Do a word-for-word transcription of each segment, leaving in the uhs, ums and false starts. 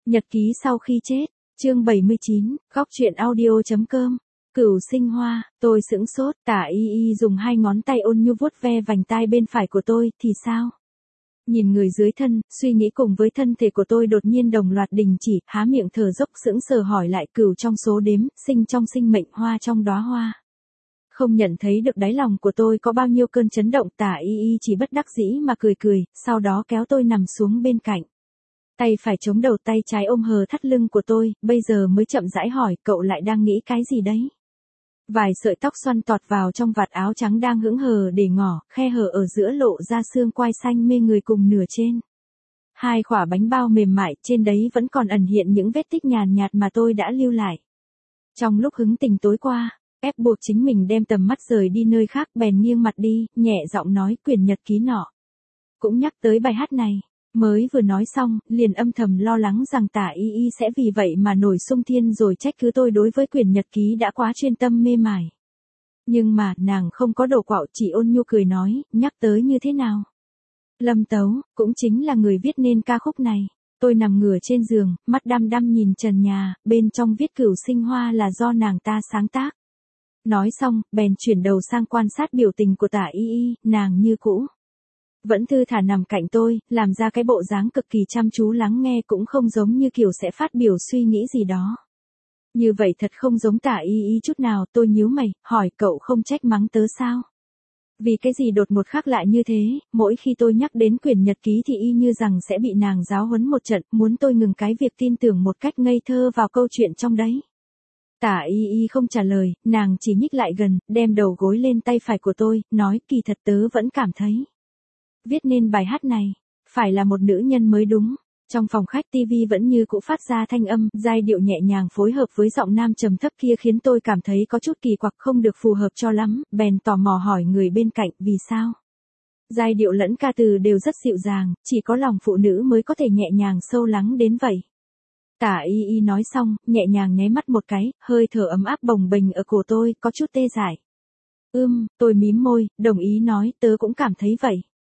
Nhật ký sau khi chết, chương bảy mươi chín, góc truyện audio.com. Cửu Sinh Hoa, tôi sững sốt, Tả Y Y dùng hai ngón tay ôn nhu vuốt ve vành tai bên phải của tôi, thì sao? Nhìn người dưới thân, suy nghĩ cùng với thân thể của tôi đột nhiên đồng loạt đình chỉ, há miệng thở dốc sững sờ hỏi lại cửu trong số đếm, sinh trong sinh mệnh, hoa trong đóa hoa. Không nhận thấy được đáy lòng của tôi có bao nhiêu cơn chấn động, Tả Y Y chỉ bất đắc dĩ mà cười cười, sau đó kéo tôi nằm xuống bên cạnh. Tay phải chống đầu, tay trái ôm hờ thắt lưng của tôi, bây giờ mới chậm rãi hỏi, cậu lại đang nghĩ cái gì đấy? Vài sợi tóc xoăn tọt vào trong vạt áo trắng đang hững hờ để ngỏ, khe hở ở giữa lộ ra xương quai xanh mê người cùng nửa trên. Hai quả bánh bao mềm mại, trên đấy vẫn còn ẩn hiện những vết tích nhàn nhạt mà tôi đã lưu lại. Trong lúc hứng tình tối qua, ép buộc chính mình đem tầm mắt rời đi nơi khác, bèn nghiêng mặt đi, nhẹ giọng nói quyển nhật ký nọ. Cũng nhắc tới bài hát này. Mới vừa nói xong, liền âm thầm lo lắng rằng Tả Y Y sẽ vì vậy mà nổi xung thiên rồi trách cứ tôi đối với quyển nhật ký đã quá chuyên tâm mê mải. Nhưng mà, nàng không có đồ quạo, chỉ ôn nhu cười nói, nhắc tới như thế nào? Lâm Tấu, cũng chính là người viết nên ca khúc này. Tôi nằm ngửa trên giường, mắt đăm đăm nhìn trần nhà, bên trong viết Cửu Sinh Hoa là do nàng ta sáng tác. Nói xong, bèn chuyển đầu sang quan sát biểu tình của Tả Y Y, nàng như cũ. Vẫn thư thả nằm cạnh tôi, làm ra cái bộ dáng cực kỳ chăm chú lắng nghe, cũng không giống như kiểu sẽ phát biểu suy nghĩ gì đó. Như vậy thật không giống Tả Y Y chút nào. Tôi nhíu mày, hỏi cậu không trách mắng tớ sao? Vì cái gì đột một khác lại như thế, mỗi khi tôi nhắc đến quyển nhật ký thì y như rằng sẽ bị nàng giáo huấn một trận, muốn tôi ngừng cái việc tin tưởng một cách ngây thơ vào câu chuyện trong đấy. Tả Y Y không trả lời, nàng chỉ nhích lại gần, đem đầu gối lên tay phải của tôi, nói kỳ thật tớ vẫn cảm thấy. Viết nên bài hát này, phải là một nữ nhân mới đúng. Trong phòng khách tivi vẫn như cũ phát ra thanh âm, giai điệu nhẹ nhàng phối hợp với giọng nam trầm thấp kia khiến tôi cảm thấy có chút kỳ quặc, không được phù hợp cho lắm, bèn tò mò hỏi người bên cạnh, vì sao? Giai điệu lẫn ca từ đều rất dịu dàng, chỉ có lòng phụ nữ mới có thể nhẹ nhàng sâu lắng đến vậy. Tả Y Y nói xong, nhẹ nhàng nháy mắt một cái, hơi thở ấm áp bồng bềnh ở cổ tôi, có chút tê dại. Ưm, tôi mím môi, đồng ý nói, tớ cũng cảm thấy vậy.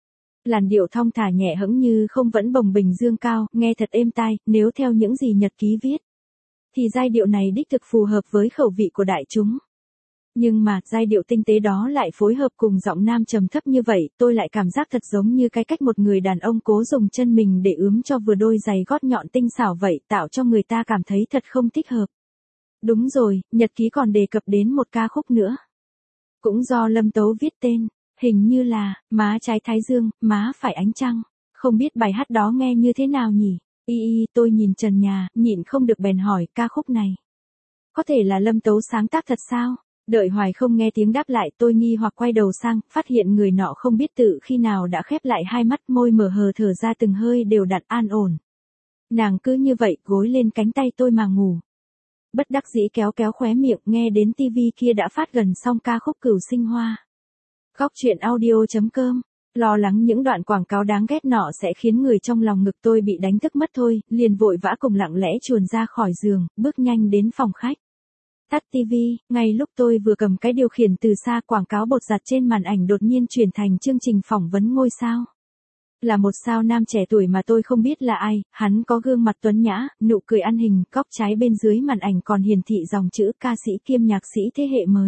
Làn điệu thong thả nhẹ hững như không vẫn bồng bềnh dương cao, nghe thật êm tai, nếu theo những gì nhật ký viết. Thì giai điệu này đích thực phù hợp với khẩu vị của đại chúng. Nhưng mà, giai điệu tinh tế đó lại phối hợp cùng giọng nam trầm thấp như vậy, tôi lại cảm giác thật giống như cái cách một người đàn ông cố dùng chân mình để ướm cho vừa đôi giày gót nhọn tinh xảo vậy, tạo cho người ta cảm thấy thật không thích hợp. Đúng rồi, nhật ký còn đề cập đến một ca khúc nữa. Cũng do Lâm Tấu viết tên. Hình như là, má trái thái dương, má phải ánh trăng. Không biết bài hát đó nghe như thế nào nhỉ? Y Y, tôi nhìn trần nhà, nhịn không được bèn hỏi, ca khúc này. Có thể là Lâm Tấu sáng tác thật sao? Đợi hoài không nghe tiếng đáp lại, tôi nghi hoặc quay đầu sang, phát hiện người nọ không biết tự khi nào đã khép lại hai mắt, môi mở hờ thở ra từng hơi đều đặn an ổn. Nàng cứ như vậy, gối lên cánh tay tôi mà ngủ. Bất đắc dĩ kéo kéo khóe miệng, nghe đến tivi kia đã phát gần xong ca khúc Cửu Sinh Hoa. Góc truyện audio.com, lo lắng những đoạn quảng cáo đáng ghét nọ sẽ khiến người trong lòng ngực tôi bị đánh thức mất thôi, liền vội vã cùng lặng lẽ chuồn ra khỏi giường, bước nhanh đến phòng khách. Tắt tivi, ngay lúc tôi vừa cầm cái điều khiển từ xa, quảng cáo bột giặt trên màn ảnh đột nhiên chuyển thành chương trình phỏng vấn ngôi sao. Là một sao nam trẻ tuổi mà tôi không biết là ai, hắn có gương mặt tuấn nhã, nụ cười ăn hình, góc trái bên dưới màn ảnh còn hiển thị dòng chữ ca sĩ kiêm nhạc sĩ thế hệ mới.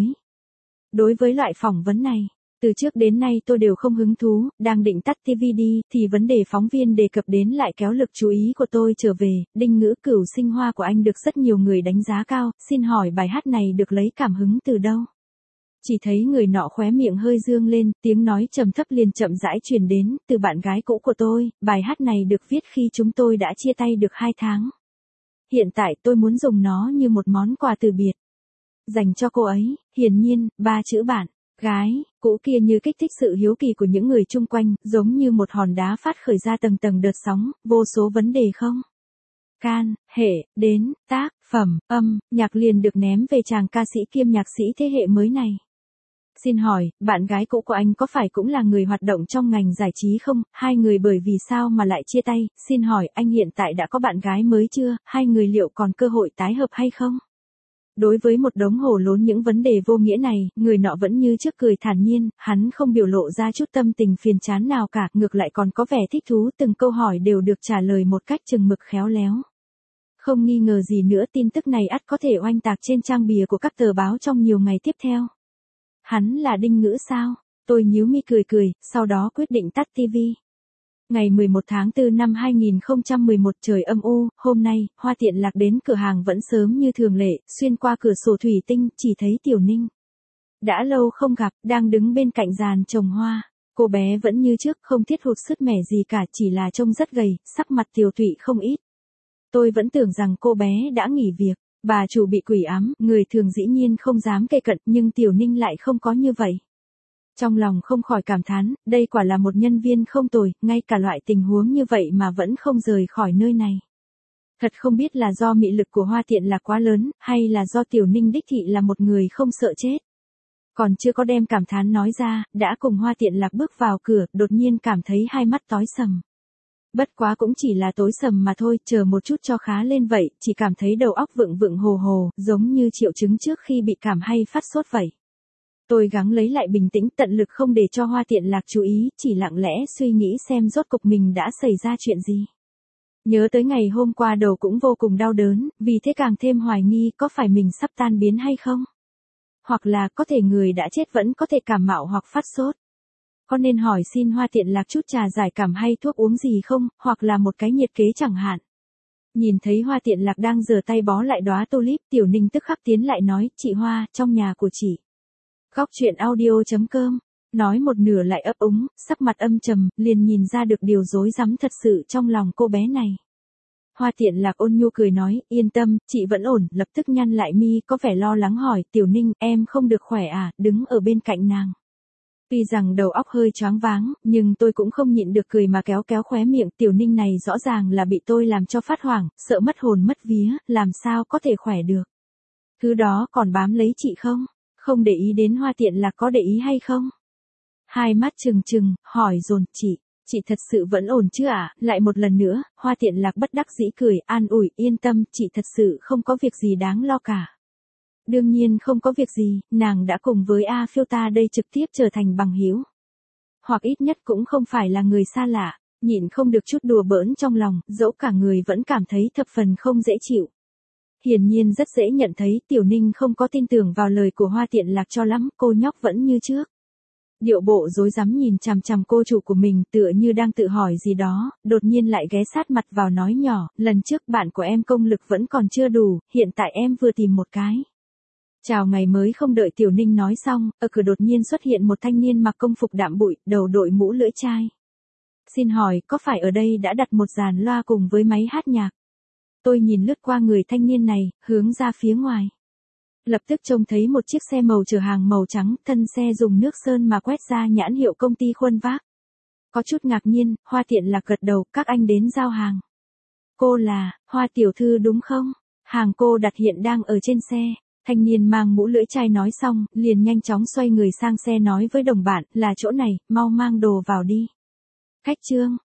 Đối với loại phỏng vấn này, từ trước đến nay tôi đều không hứng thú, đang định tắt tivi đi, thì vấn đề phóng viên đề cập đến lại kéo lực chú ý của tôi trở về, đinh ngữ Cửu Sinh Hoa của anh được rất nhiều người đánh giá cao, xin hỏi bài hát này được lấy cảm hứng từ đâu? Chỉ thấy người nọ khóe miệng hơi dương lên, tiếng nói trầm thấp liền chậm rãi truyền đến, từ bạn gái cũ của tôi, bài hát này được viết khi chúng tôi đã chia tay được hai tháng. Hiện tại tôi muốn dùng nó như một món quà từ biệt. Dành cho cô ấy, hiển nhiên, ba chữ bạn. Gái, cũ kia như kích thích sự hiếu kỳ của những người chung quanh, giống như một hòn đá phát khởi ra tầng tầng đợt sóng, vô số vấn đề không? Can, hệ, đến, tác, phẩm, âm, nhạc liền được ném về chàng ca sĩ kiêm nhạc sĩ thế hệ mới này. Xin hỏi, bạn gái cũ của anh có phải cũng là người hoạt động trong ngành giải trí không? Hai người bởi vì sao mà lại chia tay? Xin hỏi, anh hiện tại đã có bạn gái mới chưa? Hai người liệu còn cơ hội tái hợp hay không? Đối với một đống hồ lốn những vấn đề vô nghĩa này, người nọ vẫn như trước cười thản nhiên, hắn không biểu lộ ra chút tâm tình phiền chán nào cả, ngược lại còn có vẻ thích thú, từng câu hỏi đều được trả lời một cách chừng mực khéo léo. Không nghi ngờ gì nữa tin tức này ắt có thể oanh tạc trên trang bìa của các tờ báo trong nhiều ngày tiếp theo. Hắn là Đinh Ngữ sao? Tôi nhíu mi cười cười, sau đó quyết định tắt tivi. Ngày mười một tháng tư năm hai nghìn không trăm mười một trời âm u, hôm nay, Hoa Tiện Lạc đến cửa hàng vẫn sớm như thường lệ, xuyên qua cửa sổ thủy tinh, chỉ thấy Tiểu Ninh. Đã lâu không gặp, đang đứng bên cạnh giàn trồng hoa. Cô bé vẫn như trước, không thiết hụt sứt mẻ gì cả, chỉ là trông rất gầy, sắc mặt tiều tụy không ít. Tôi vẫn tưởng rằng cô bé đã nghỉ việc, bà chủ bị quỷ ám, người thường dĩ nhiên không dám kề cận, nhưng Tiểu Ninh lại không có như vậy. Trong lòng không khỏi cảm thán, đây quả là một nhân viên không tồi, ngay cả loại tình huống như vậy mà vẫn không rời khỏi nơi này. Thật không biết là do mị lực của Hoa Tiện Lạc quá lớn, hay là do Tiểu Ninh đích thị là một người không sợ chết. Còn chưa có đem cảm thán nói ra, đã cùng Hoa Tiện Lạc bước vào cửa, đột nhiên cảm thấy hai mắt tối sầm. Bất quá cũng chỉ là tối sầm mà thôi, chờ một chút cho khá lên vậy, chỉ cảm thấy đầu óc vựng vựng hồ hồ, giống như triệu chứng trước khi bị cảm hay phát sốt vậy. Tôi gắng lấy lại bình tĩnh, tận lực không để cho Hoa Tiện Lạc chú ý, chỉ lặng lẽ suy nghĩ xem rốt cục mình đã xảy ra chuyện gì. Nhớ tới ngày hôm qua đầu cũng vô cùng đau đớn, vì thế càng thêm hoài nghi có phải mình sắp tan biến hay không. Hoặc là có thể người đã chết vẫn có thể cảm mạo hoặc phát sốt. Có nên hỏi xin Hoa Tiện Lạc chút trà giải cảm hay thuốc uống gì không, hoặc là một cái nhiệt kế chẳng hạn. Nhìn thấy Hoa Tiện Lạc đang giơ tay bó lại đóa tulip, Tiểu Ninh tức khắc tiến lại nói, chị Hoa, trong nhà của chị. Góc truyện audio chấm com, nói một nửa lại ấp úng, sắc mặt âm trầm, liền nhìn ra được điều rối rắm thật sự trong lòng cô bé này. Hoa Tiện Lạc ôn nhu cười nói, yên tâm, chị vẫn ổn, lập tức nhăn lại mi có vẻ lo lắng hỏi, Tiểu Ninh, em không được khỏe à, đứng ở bên cạnh nàng. Tuy rằng đầu óc hơi choáng váng, nhưng tôi cũng không nhịn được cười mà kéo kéo khóe miệng, Tiểu Ninh này rõ ràng là bị tôi làm cho phát hoảng, sợ mất hồn mất vía, làm sao có thể khỏe được. Thứ đó còn bám lấy chị không? Không để ý đến Hoa Tiện Lạc có để ý hay không? Hai mắt trừng trừng, hỏi dồn, chị, chị thật sự vẫn ổn chứ ạ? À? Lại một lần nữa, Hoa Tiện Lạc bất đắc dĩ cười, an ủi, yên tâm, chị thật sự không có việc gì đáng lo cả. Đương nhiên không có việc gì, nàng đã cùng với A Phiêu ta đây trực tiếp trở thành bằng hữu. Hoặc ít nhất cũng không phải là người xa lạ, nhịn không được chút đùa bỡn trong lòng, dẫu cả người vẫn cảm thấy thập phần không dễ chịu. Hiển nhiên rất dễ nhận thấy Tiểu Ninh không có tin tưởng vào lời của Hoa Tiện Lạc cho lắm, cô nhóc vẫn như trước. Điệu bộ rối rắm nhìn chằm chằm cô chủ của mình tựa như đang tự hỏi gì đó, đột nhiên lại ghé sát mặt vào nói nhỏ, lần trước bạn của em công lực vẫn còn chưa đủ, hiện tại em vừa tìm một cái. Chào ngày mới không đợi Tiểu Ninh nói xong, ở cửa đột nhiên xuất hiện một thanh niên mặc công phục đạm bụi, đầu đội mũ lưỡi chai. Xin hỏi, có phải ở đây đã đặt một dàn loa cùng với máy hát nhạc? Tôi nhìn lướt qua người thanh niên này, hướng ra phía ngoài. Lập tức trông thấy một chiếc xe màu chở hàng màu trắng, thân xe dùng nước sơn mà quét ra nhãn hiệu công ty khuôn vác. Có chút ngạc nhiên, Hoa Tiện Lạc gật đầu, các anh đến giao hàng. Cô là, Hoa tiểu thư đúng không? Hàng cô đặt hiện đang ở trên xe. Thanh niên mang mũ lưỡi chai nói xong, liền nhanh chóng xoay người sang xe nói với đồng bạn, là chỗ này, mau mang đồ vào đi. Khách trương,